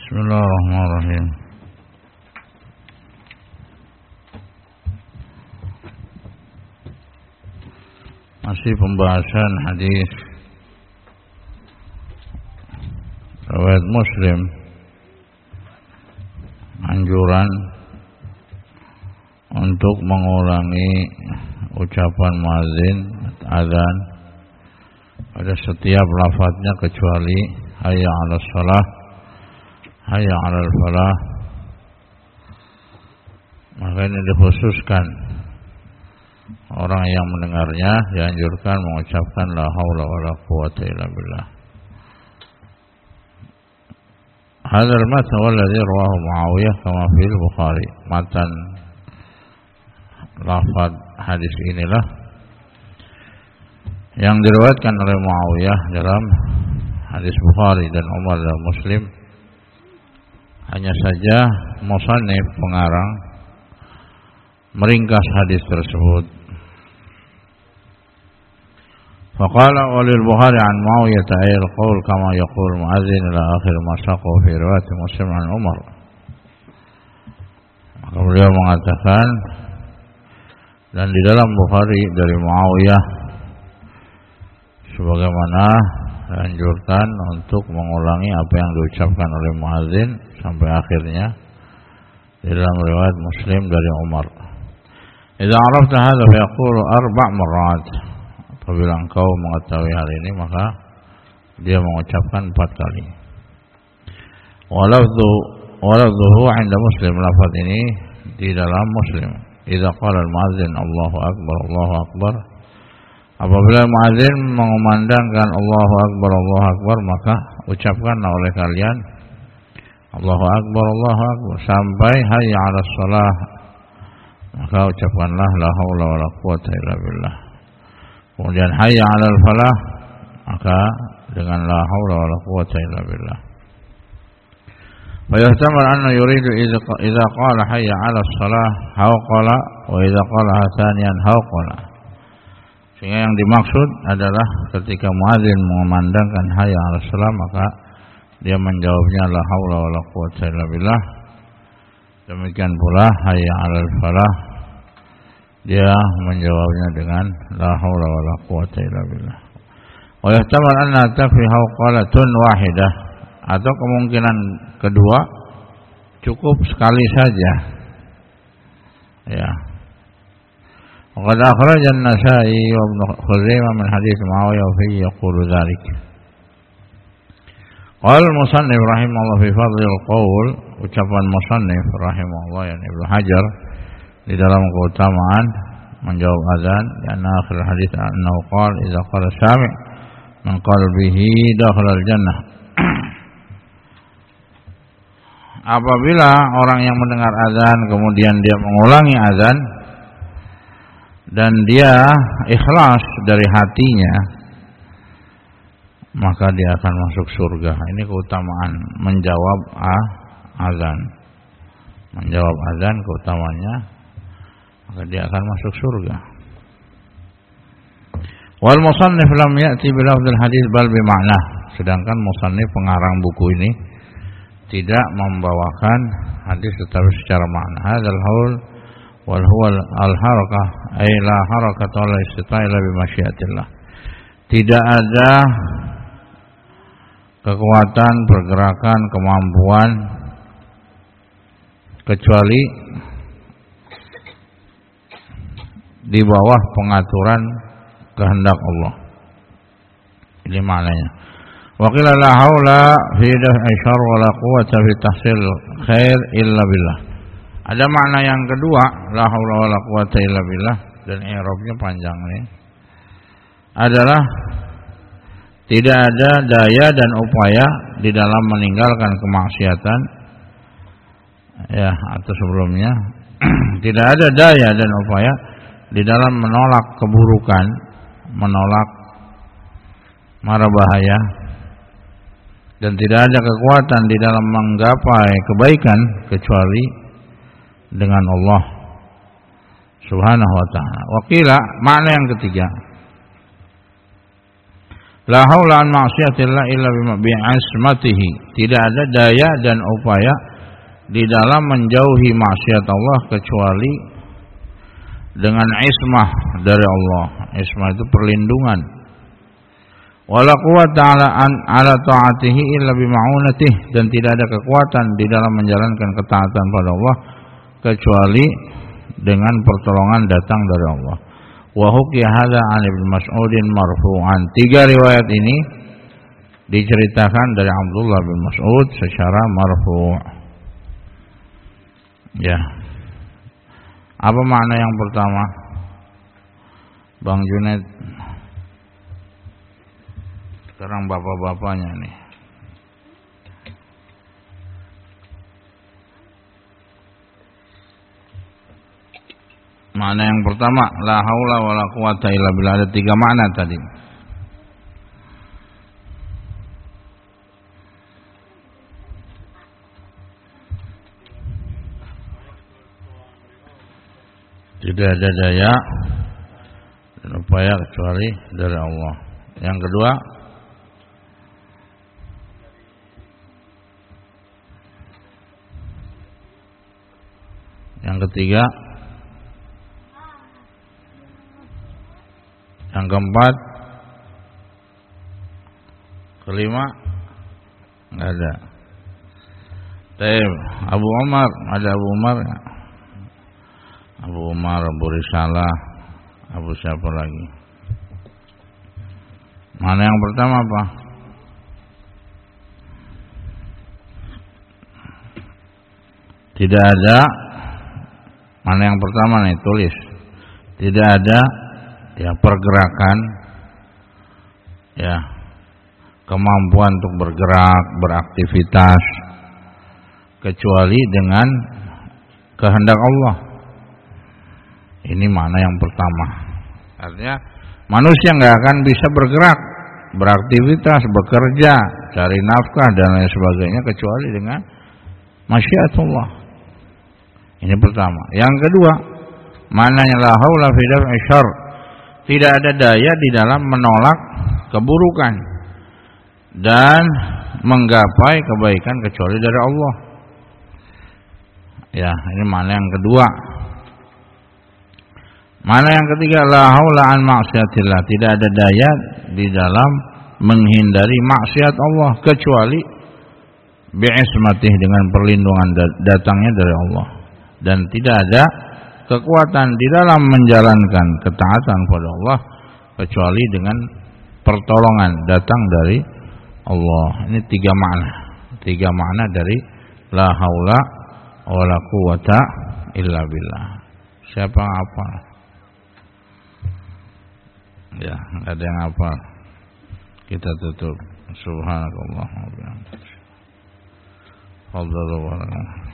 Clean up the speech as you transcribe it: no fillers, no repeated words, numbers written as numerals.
Bismillahirrahmanirrahim. Masih pembahasan hadis riwayat Muslim, anjuran untuk mengulangi ucapan muadzin azan pada setiap lafadznya kecuali hayya 'alas shalah, hayya 'alal falah. Maka ini dikhususkan orang yang mendengarnya dianjurkan mengucapkan la haula wala quwwata illa billah. Hadzal matan walladzi rawahu Muawiyah kama fil Bukhari. Matan lafaz hadis inilah yang diriwayatkan oleh Muawiyah dalam hadis Bukhari dan Umar dan Muslim. Hanya saja musannif pengarang meringkas hadis tersebut. Faqala walil Bukhari an Muawiyah ta'il qaul kama yaqul muadzin ila akhir ma saqu fi riwayat Muslim an Umar. Maka beliau mengatakan, dan di dalam Bukhari dari Muawiyah sebagaimana dianjurkan untuk mengulangi apa yang diucapkan oleh muadzin sampai akhirnya di dalam riwayat Muslim dari Umar. Idza arafta hadza fa yaqulu arba' marrat. Apabila engkau mengetahui hal ini maka dia mengucapkan 4 kali. Walafdhuhu 'inda Muslim, lafaz ini di dalam Muslim. Idza qala al-muadzin Allahu akbar, Allahu akbar. Apabila muadzin mengumandangkan Allahu akbar, maka ucapkanlah oleh kalian Allahu akbar, Allahu akbar sampai hayya 'alas shalah. Maka ucapkanlah la haula wala quwwata illa billah. Kemudian hayya 'alal falah, maka dengan la haula wala quwwata illa billah. Wa yahtamal anna yuridu idza qala hayya 'alas shalah hawqala wa idza qala thaniyan hawqala. Sehingga yang dimaksud adalah ketika muadzin mengumandangkan hayya 'alas shalah maka dia menjawabnya la haula wala quwwata illa billah. Demikian pula hayya 'alal falah, dia menjawabnya dengan la haula wala quwwata illa billah. Wa yahtamal anna tafi hawqalatun wahidah, atau kemungkinan kedua cukup sekali saja. Ya. Wa qad akhraja an-Nasa'i wa Ibnu Khuzaimah min hadits Muawiyah fi yaqulu dzalik. Qala al-musannif rahimahullah fi fadlil qaul, ucapan musannif rahimahullah yang Ibnu Hajar di dalam keutamaan menjawab azan, dan akhir hadis annahu qala idza qala sami' min qalbihi dakhala al-jannah. Apabila orang yang mendengar azan kemudian dia mengulangi azan dan dia ikhlas dari hatinya, maka dia akan masuk surga. Ini keutamaan menjawab azan. Menjawab azan keutamanya, maka dia akan masuk surga. Wal musannif lam ya'ti bi lafdzil hadis bal bi ma'nah. Sedangkan musannif pengarang buku ini tidak membawakan hadis tetapi secara makna. Hadzal haul wal huwa al harakah ay la harakata wala istita'ila bi masyiatillah. Tidak ada kekuatan, pergerakan, kemampuan kecuali di bawah pengaturan kehendak Allah. Ini maknanya. Wa qila la haula fi daf'i syarr wa la quwwata fi tahsil khair illa billah. Ada makna yang kedua, la haula wa la quwwata illa billah, dan i'rabnya panjang nih. Adalah tidak ada daya dan upaya di dalam meninggalkan kemaksiatan, ya, atau sebelumnya tidak ada daya dan upaya di dalam menolak keburukan, menolak mara bahaya, dan tidak ada kekuatan di dalam menggapai kebaikan kecuali dengan Allah Subhanahu wa ta'ala. Wa qila, makna yang ketiga, La haula an ma'siyatillah illa bi'ismatihi. Tidak ada daya dan upaya di dalam menjauhi maksiat Allah kecuali dengan ismah dari Allah. Ismah itu perlindungan. Wala quwwata ala ta'atihi illa bima'unatihi, dan tidak ada kekuatan di dalam menjalankan ketaatan pada Allah kecuali dengan pertolongan datang dari Allah. Wa hukiya hadza 'an Ibnu Mas'udin marfu'an. 3 riwayat ini diceritakan dari Abdullah bin Mas'ud secara marfu'. Ya. Apa makna yang pertama? Bang Junaid. Sekarang bapak-bapaknya nih. Makna yang pertama, la haula wala quwata illa billah. Ada 3 makna tadi. Tidak ada daya dan upaya kecuali dari Allah. Yang kedua, yang ketiga, yang keempat, kelima, enggak ada. Abu Umar, ada Abu Umar ya? Abu Umar, Abu Risalah, Abu siapa lagi? Mana yang pertama apa? Tidak ada. Mana yang pertama nih, tulis. Tidak ada ya pergerakan, ya kemampuan untuk bergerak, beraktivitas kecuali dengan kehendak Allah. Ini mana yang pertama. Artinya manusia nggak akan bisa bergerak, beraktivitas, bekerja, cari nafkah dan lain sebagainya kecuali dengan masyiatullah. Ini pertama. Yang kedua, mananya la haula fi daf'i syarr. Tidak ada daya di dalam menolak keburukan dan menggapai kebaikan kecuali dari Allah. Ya, ini mana yang kedua. Mana yang ketiga, la haula an ma'siyatillah. Tidak ada daya di dalam menghindari maksiat Allah kecuali bi'ismatih, dengan perlindungan datangnya dari Allah. Dan tidak ada kekuatan di dalam menjalankan ketaatan kepada Allah kecuali dengan pertolongan datang dari Allah. Ini 3 makna. 3 makna dari la haula wala quwata illa billah. Siapa apa? Ya, enggak ada yang apa. Kita tutup. Subhanakallah wa bihamdika.